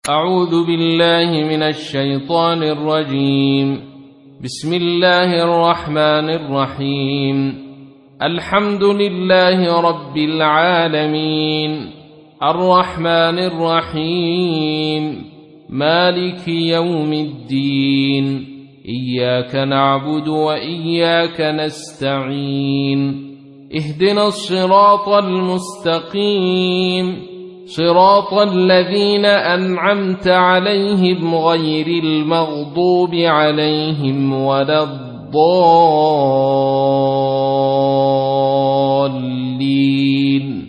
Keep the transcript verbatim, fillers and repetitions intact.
أعوذ بالله من الشيطان الرجيم. بسم الله الرحمن الرحيم. الحمد لله رب العالمين، الرحمن الرحيم، مالك يوم الدين، إياك نعبد وإياك نستعين، اهدنا الصراط المستقيم، صراط الذين أنعمت عليهم غير المغضوب عليهم ولا الضالين.